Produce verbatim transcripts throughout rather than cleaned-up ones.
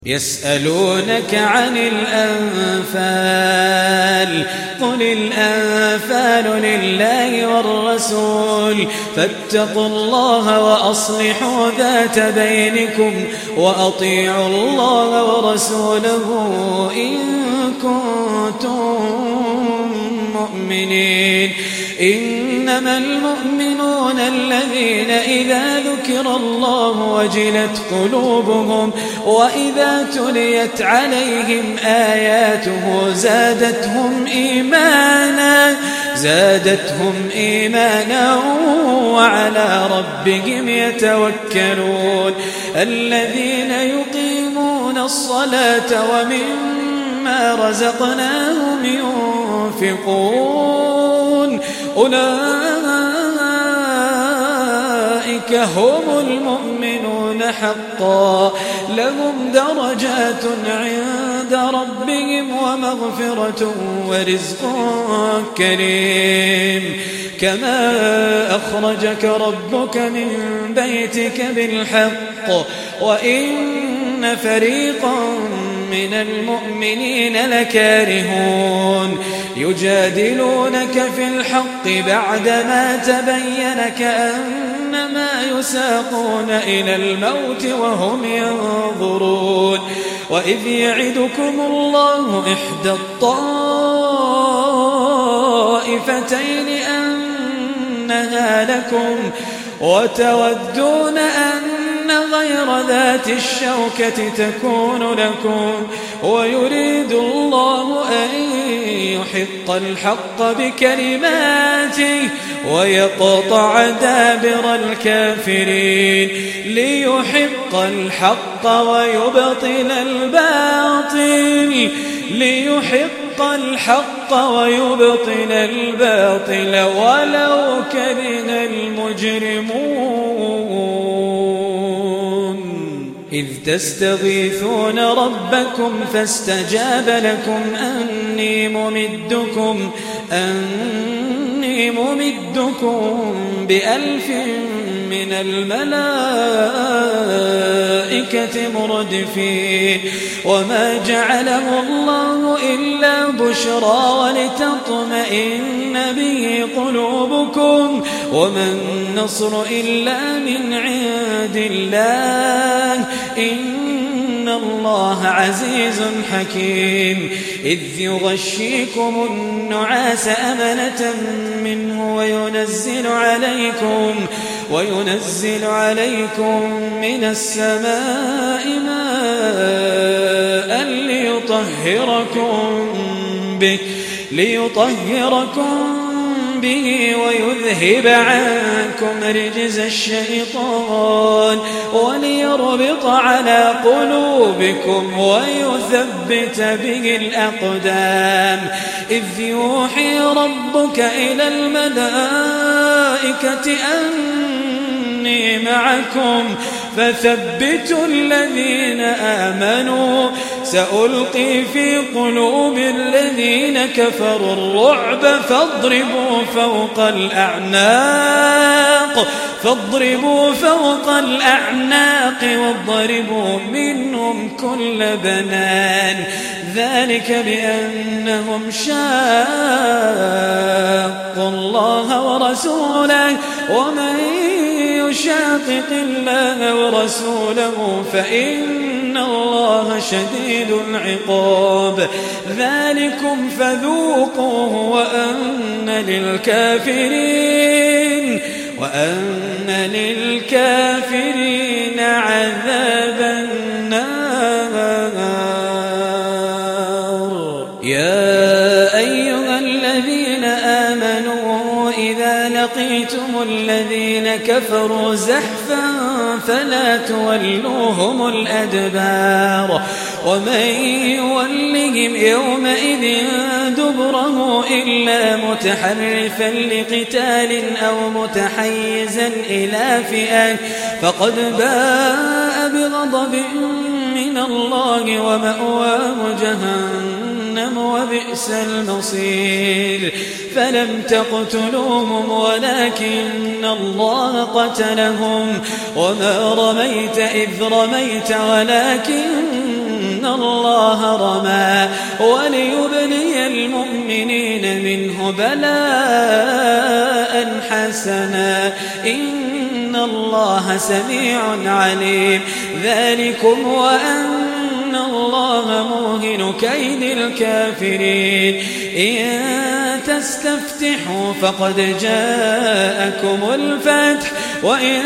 يسألونك عن الأنفال قل الأنفال لله والرسول فاتقوا الله وأصلحوا ذات بينكم وأطيعوا الله ورسوله إن كنتم مؤمنين. إنما المؤمنون الذين إذا ذكر الله وجلت قلوبهم وإذا تليت عليهم آياته زادتهم إيمانا زادتهم إيمانا وعلى ربهم يتوكلون. الذين يقيمون الصلاة ومما رزقناهم ينفقون أولئك هم المؤمنون حقا لهم درجات عند ربهم ومغفرة ورزق كريم. كما أخرجك ربك من بيتك بالحق وإن فريقا من المؤمنين لكارهون يجادلونك في الحق بعدما تبين كأنما يساقون إلى الموت وهم ينظرون. وإذ يعدكم الله إحدى الطائفتين أنها لكم وتودون أن غير ذات الشوكة تكون لكم ويريد الله أن يحق الحق بكلماته ويقطع دابر الكافرين ليحق الحق ويبطل الباطل ليحق الحق ويبطل الباطل ولو كره المجرمون. إذ تستغيثون ربكم فاستجاب لكم أني ممدكم أني ممدكم بألف من الملائكة مردفين. وما جعله الله إلا بشرى ولتطمئن به قلوبكم وما النصر إلا من عند الله إن الله عزيز حكيم. إذ يغشيكم النعاس أمنة منه وينزل عليكم وينزل عليكم من السماء ماء ليطهركم به ليطهركم به ويذهب عنكم رجز الشيطان وليربط على قلوبكم ويثبت به الأقدام. إذ يوحي ربك إلى الملائكة أني معكم فثبتوا الذين آمنوا سألقي في قلوب الذين كفروا الرعب فاضربوا فوق الأعناق فاضربوا فوق الأعناق واضربوا منهم كل بنان ذلك بأنهم شاقوا الله ورسوله ومن يشاقق الله ورسوله فإن الله شديد العقاب. ذلكم فذوقوه وأن للكافرين وأن للكافرين عذاب النار. يا أيها الذين آمنوا إذا لقيتم الذين كفروا زحفا فلا تولوهم الأدبار ومن يولهم يومئذ دبره إلا متحرفا لقتال أو متحيزا إلى فئة فقد باء بغضب من الله ومأواه جهنم وبئس المصير. فلم تقتلوهم ولكن الله قتلهم وما رميت إذ رميت ولكن الله رمى وليبلي المؤمنين منه بلاء حسنا إن الله سميع عليم ذلكم وأن الله موهن كيد الكافرين إن تستفتحوا فقد جاءكم الفتح وإن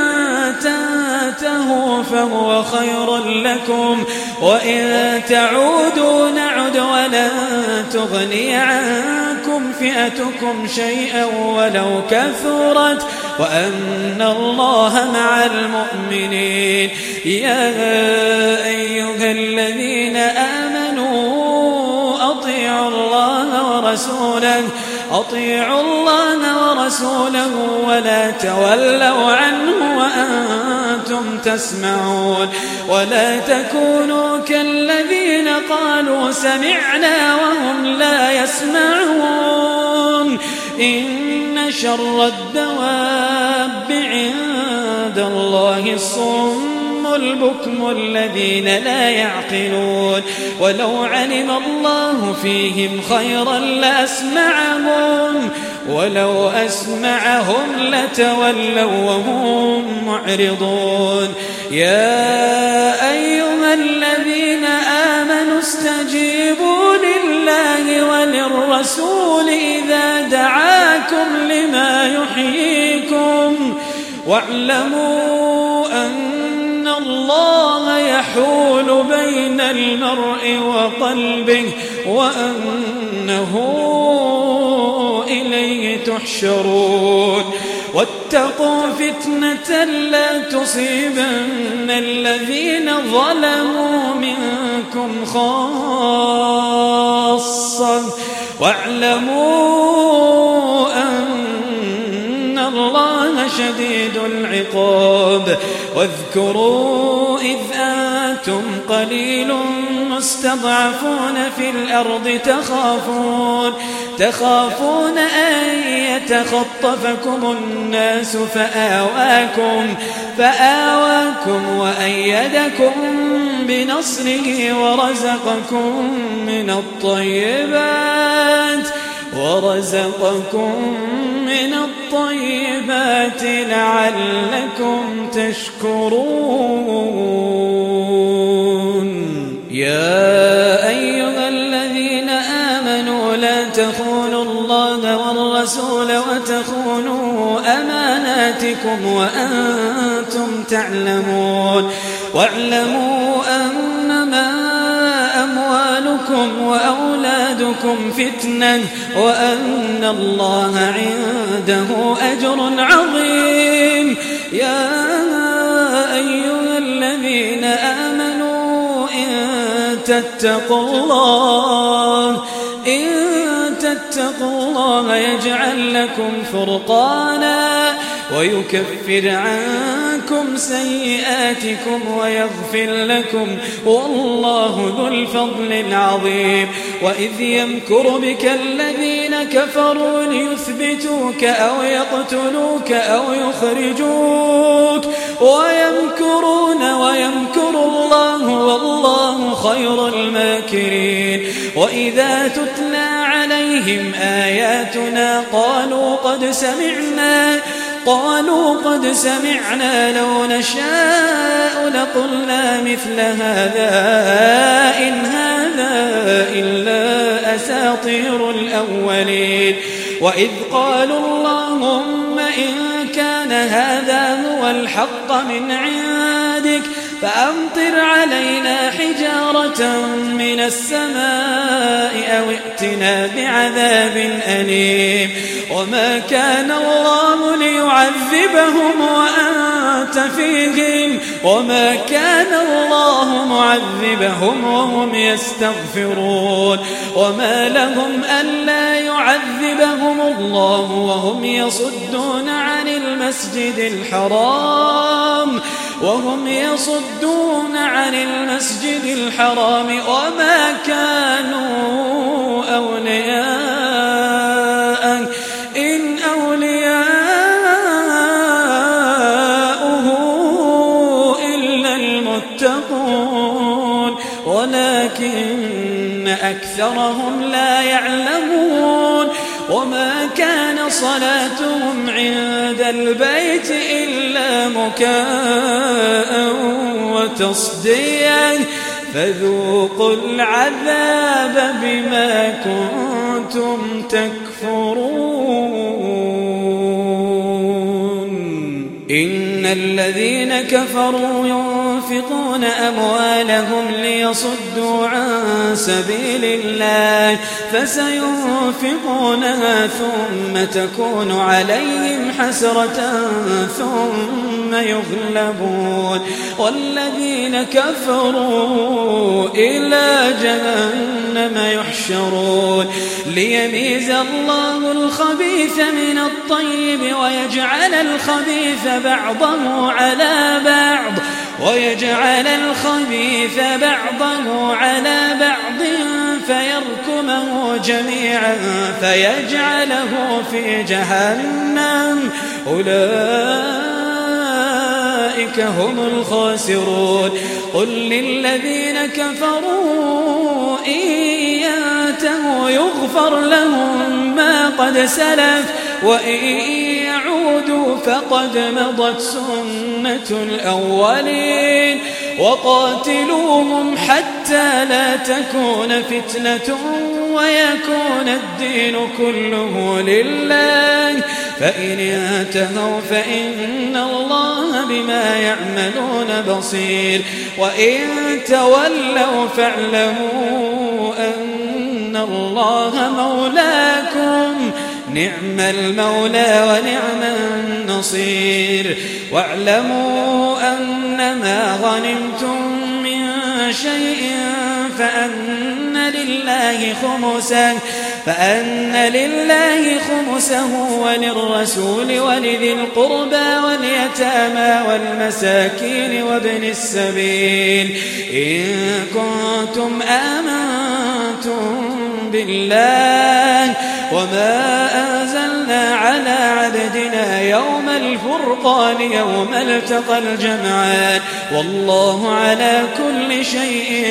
تنتهوا فهو خير لكم وإن تعودوا نعد ولن تغني عنكم فئتكم شيئا ولو كثرت وأن الله مع المؤمنين يا أيها الذين آمنوا أطيعوا الله ورسوله أطيعوا الله ورسوله ولا تولوا عنه وأنتم تسمعون ولا تكونوا كالذين قالوا سمعنا وهم لا يسمعون إن شر الدواب عند الله الصم البكم الذين لا يعقلون ولو علم الله فيهم خيرا لأسمعهم ولو أسمعهم لتولوا وهم معرضون يا أيها الذين آمنوا استجيبوا لله وللرسول إذا دعاكم لما يحييكم واعلموا أن الله يحول بين المرء وقلبه وأنه إليه تحشرون واتقوا فتنة لا تصيبن الذين ظلموا منكم خاصة واعلموا أن الله شديد العقاب واذكروا إذ أنتم قليل مستضعفون في الأرض تخافون تخافون أن يتخطفكم الناس فآواكم فآواكم وأيدكم بنصره ورزقكم من الطيبات ورزقكم من الطيبات لعلكم تشكرون يا أيها الذين آمنوا لا تخونوا الله والرسول وتخونوا أماناتكم وأنتم تعلمون واعلموا أنما أموالكم وأولادكم فتنة وأن الله عنده أجر عظيم يا أيها الذين آمنوا إن تتقوا الله إن تتقوا الله يجعل لكم فرقانا ويكفر عنكم سيئاتكم ويغفر لكم والله ذو الفضل العظيم وإذ يمكر بك الذين كفروا ليثبتوك أو يقتلوك أو يخرجوك ويمكرون ويمكر الله والله خير الماكرين وإذا تتلى عليهم آياتنا قالوا قد سمعنا قالوا قد سمعنا لو نشاء لقلنا مثل هذا إن هذا إلا أساطير الأولين وإذ قالوا اللهم إن كان هذا هو الحق من عندك فأمطر علينا حجارة من السماء أو ائتنا بعذاب أليم وما كان الله ليعذبهم وأنت فيهم وما كان الله معذبهم وهم يستغفرون وما لهم ألا يعذبهم الله وهم يصدون عن المسجد الحرام وهم يصدون عن المسجد الحرام وما كانوا أولياءه إن أولياؤه إلا المتقون ولكن أكثرهم لا يعلمون وما كان صلاتهم عند البيت إلا مكاء وتصديا فذوقوا العذاب بما كنتم تكفرون إن الذين كفروا ينفقون أموالهم ليصدوا عن سبيل الله فسينفقونها ثم تكون عليهم حسرة ثم يغلبون والذين كفروا إلى جهنم يحشرون ليميز الله الخبيث من الطيب ويجعل الخبيث بعضه على بعض ويجعل الخبيث بعضه على بعض فيركمه جميعا فيجعله في جهنم أولئك هم الخاسرون قل للذين كفروا إن ينتهوا يغفر لهم ما قد سلف وإن يعودوا فقد مضت سنة الأولين وقاتلوهم حتى لا تكون فتنة ويكون الدين كله لله فإن انتهوا فإن الله بما يعملون بصير وإن تولوا فاعلموا أن الله مولاكم نعم المولى ونعم النصير واعلموا أنما غنمتم من شيء فأن لله خمسه فأن لله خمسه وللرسول ولذي القربى واليتامى والمساكين وابن السبيل إن كنتم آمنتم بالله وما أنزلنا على عبدنا يوم الفرقان يوم التقى الجمعان والله على كل شيء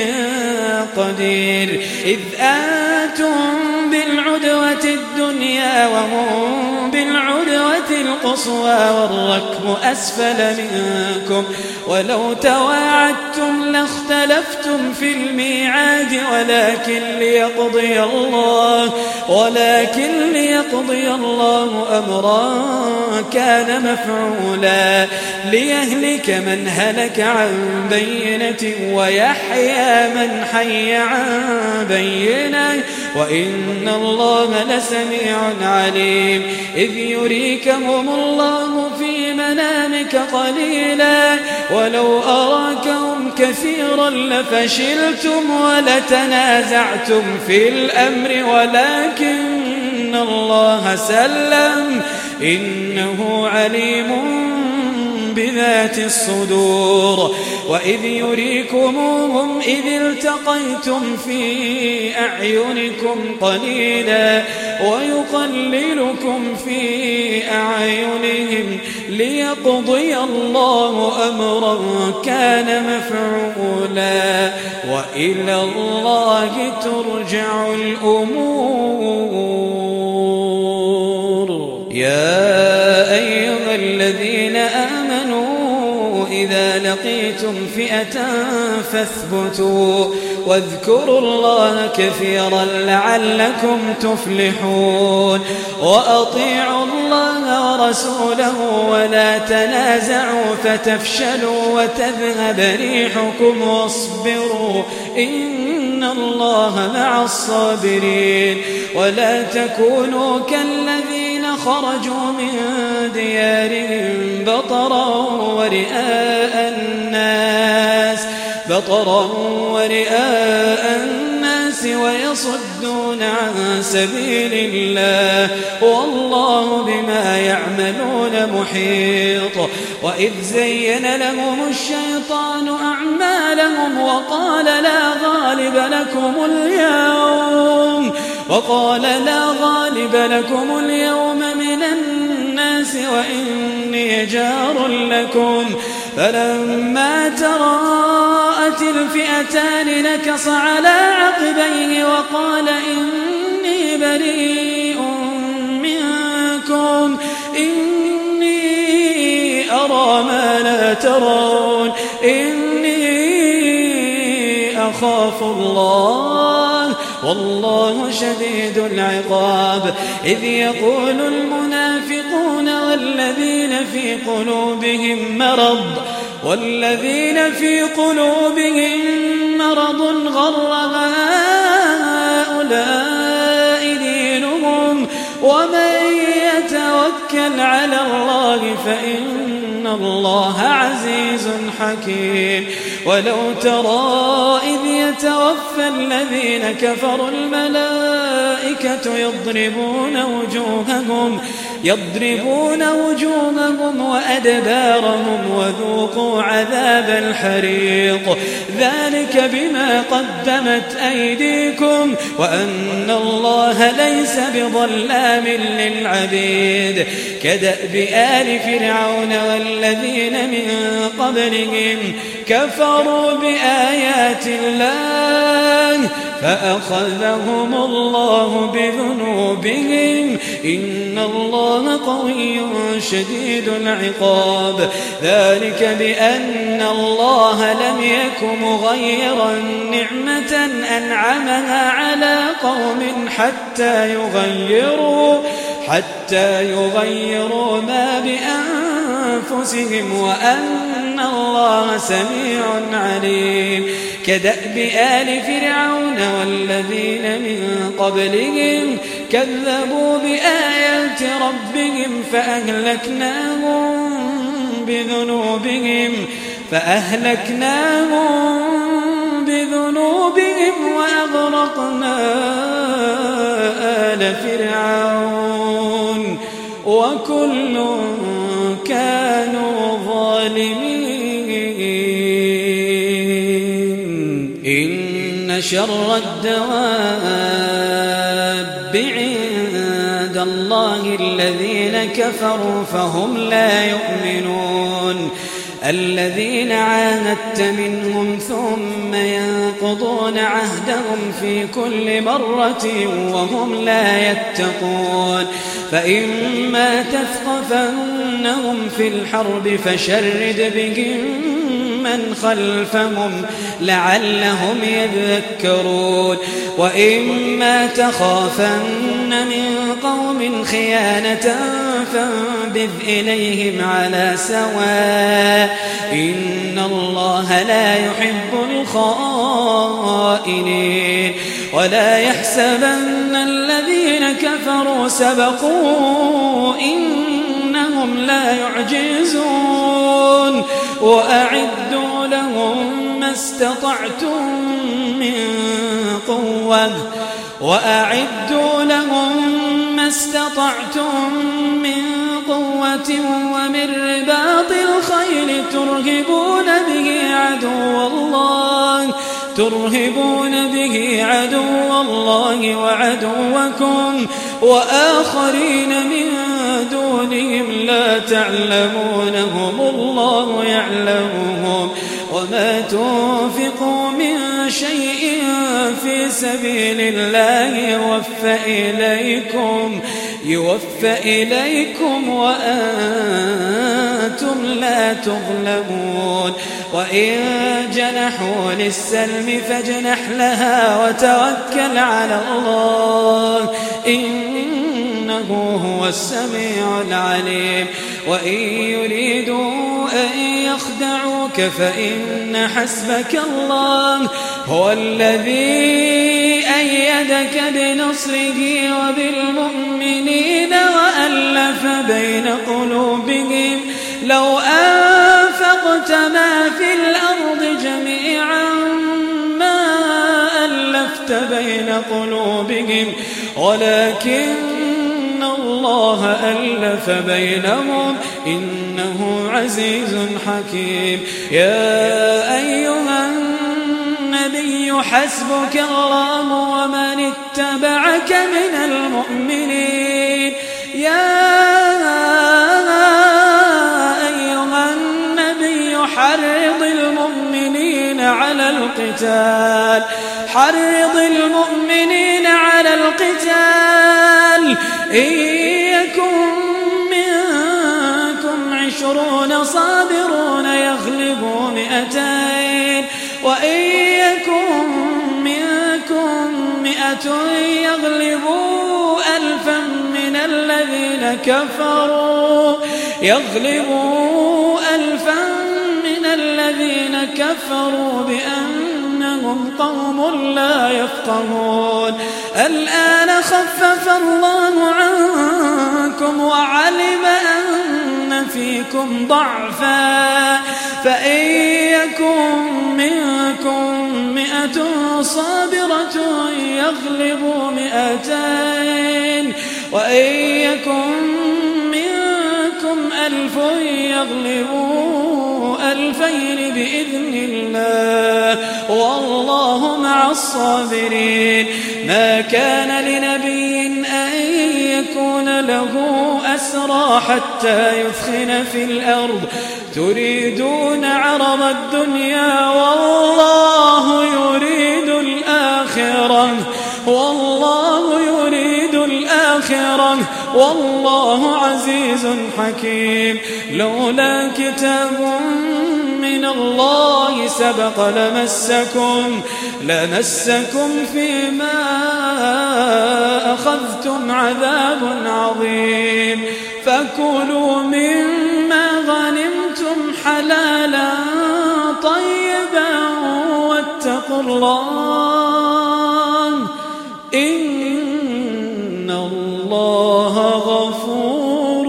قدير إذ أنتم بالعدوة الدنيا وهم بالعدوة القصوى والركب أسفل منكم ولو تواعدتم لاختلفتم في الميعاد ولكن ليقضي الله ولكن ليقضي الله أمرا كان مفعولا ليهلك من هلك عن بينة ويحيى من حي عن بينة وإن الله لسميع عليم إذ يريكهم الله في منامك قليلا ولو أراكهم كثيرا لفشلتم ولتنازعتم في الأمر ولكن الله سلم إنه عليم بذات الصدور وإذ يريكموهم إذ التقيتم في أعينكم قليلا ويقللكم في أعينهم ليقضي الله أمرا كان مفعولا وإلى الله ترجع الأمور يا أيها الذين آمنوا إذا لقيتم فئة فاثبتوا واذكروا الله كثيرا لعلكم تفلحون وأطيعوا الله ورسوله ولا تنازعوا فتفشلوا وتذهب ريحكم واصبروا إن الله مع الصابرين ولا تكونوا كالذين خرجوا من ديارهم بطرا ورئاء الناس بطرا ورئاء الناس ويصدون عن سبيل الله والله بما يعملون محيط وإذ زين لهم الشيطان أعمالهم وقال لا غالب لكم اليوم وقال لا غالب لكم اليوم من الناس وإني جار لكم فلما تراءت الفئتان نكص على عقبيه وقال إني بريء منكم إني أرى ما لا ترون إني أخاف الله والله شديد العقاب. إذ يقول المنافقون والذين في قلوبهم مرض والذين في قلوبهم مرض غر هؤلاء دينهم ومن يتوكل على الله فإن الله عزيز حكيم. ولو ترى إذ يتوفى الذين كفروا الملائكة يضربون وجوههم يضربون وجوههم وأدبارهم وذوقوا عذاب الحريق ذلك بما قدمت أيديكم وأن الله ليس بظلام للعبيد. كدأب آل فرعون والذين من قبلهم كفروا بآيات الله فأخذهم الله بذنوبهم إن الله قوي شديد العقاب. ذلك بأن الله لم يك مغيرا نعمة أنعمها على قوم حتى يغيروا حتى يغيروا ما بأنفسهم وأن الله سميع عليم. كدأب آل فرعون والذين من قبلهم كذبوا بآيات ربهم فأهلكناهم بذنوبهم فأهلكناهم بذنوبهم وأغرقنا آل فرعون وكل كانوا ظالمين. إن شر الدواب عند الله الذين كفروا فهم لا يؤمنون الذين عاهدت منهم ثم ينقضون عهدهم في كل مرة وهم لا يتقون. فإما تثقفنهم في الحرب فشرد بهم من خلفهم لعلهم يذكرون. وإما تخافن من قوم خيانة فانبذ إليهم على سواء إن الله لا يحب الخائنين. ولا يحسبن الذين كفروا سبقوا إنهم لا يعجزون وأعدوا لهم ما استطعتم من قوة وأعدوا لهم ما استطعتم من قوة ومن رباط الخيل ترهبون به عدو الله ترهبون به عدو الله وعدوكم وآخرين من دونهم لا تعلمونهم الله يعلمهم. وما تنفقوا من شيء في سبيل الله يوفى إليكم يوفى إليكم وأنتم لا تظلمون. وإن جنحوا للسلم فاجنح لها وتوكل على الله إنه هو السميع العليم. وإن يريدوا أن يخدعوك فإن حسبك الله هو الذي أيدك بنصره وبالمؤمنين وألف بين قلوبهم لو أنفقت ما في الأرض جميعا ما ألفت بين قلوبهم ولكن الله ألف بينهم إنه عزيز حكيم. يا أيها النبي حسبك الله ومن اتبعك من المؤمنين. يا أيها النبي حرض المؤمنين على القتال حرض المؤمنين على القتال إن يكن منكم عشرون صابرون يغلبوا مئتين وإن يكن منكم مئة يغلبوا ألفا من الذين كفروا يغلبوا ألفا من الذين كفروا بأنهم قوم لا يفقهون الآن خفف الله عنكم وعلم أن فيكم ضعفا فإن يكن منكم مئة صابرة يغلبوا مئتين وإن يكن منكم ألف يغلبوا ألفين بإذن الله والله مع الصابرين ما كان لنبي أن يكون له أسرى حتى يثخن في الأرض تريدون عرض الدنيا والله يريد الآخرة والله يريد الآخرة والله عزيز حكيم لولا كتاب من الله سبق لمسكم لمسكم فيما أخذتم عذاب عظيم فكلوا مما غنمتم حلالا طيبا واتقوا الله إن الله غفور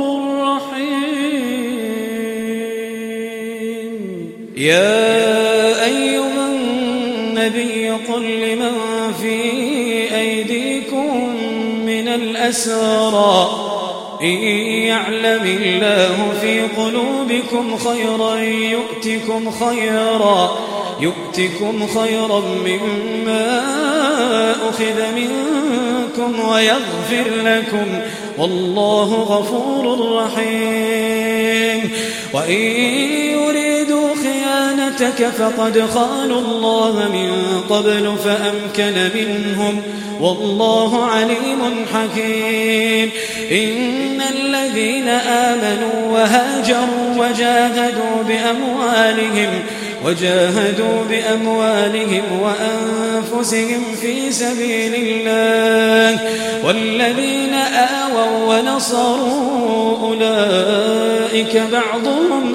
رحيم يا أيها النبي قل لمن في أيديكم من الأسرى إن يعلم الله في قلوبكم خيرا يؤتكم خيرا يؤتكم خيرا مما أخذ منكم ويغفر لكم والله غفور رحيم وإن يريدوا خيانتك فقد خانوا الله من قبل فأمكن منهم والله عليم حكيم إن الذين آمنوا وهاجروا وجاهدوا بأموالهم وجاهدوا بأموالهم وأنفسهم في سبيل الله والذين آووا ونصروا أولئك بعضهم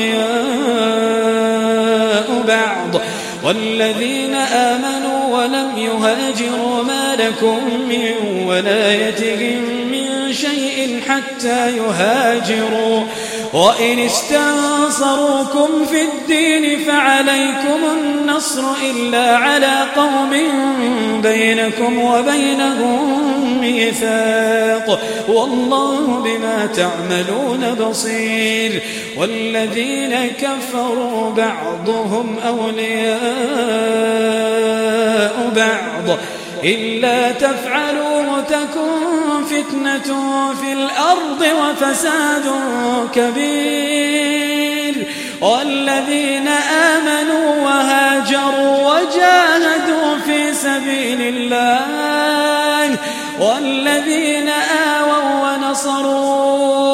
أولياء بعض والذين آمنوا ولم يهاجروا ما لكم من ولايتهم من شيء حتى يهاجروا وإن استنصروكم في الدين فعليكم النصر إلا على قوم بينكم وبينهم ميثاق والله بما تعملون بصير والذين كفروا بعضهم أولياء بعض إلا تفعلوا تكن فتنة في الأرض وفساد كبير والذين آمنوا وهاجروا وجاهدوا في سبيل الله والذين آووا ونصروا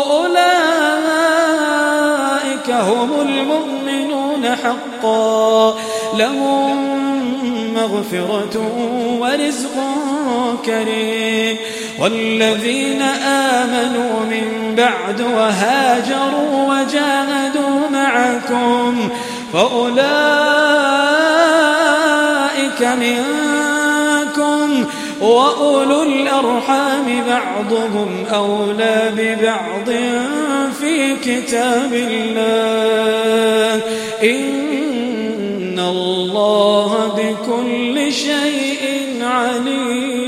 أولئك هم المؤمنون حقا لهم مغفرة ورزق كريم والذين آمنوا من بعد وهاجروا وجاهدوا معكم فأولئك منكم وأولو الأرحام بعضهم أولى ببعض في كتاب الله إن الله بكل شيء عليم.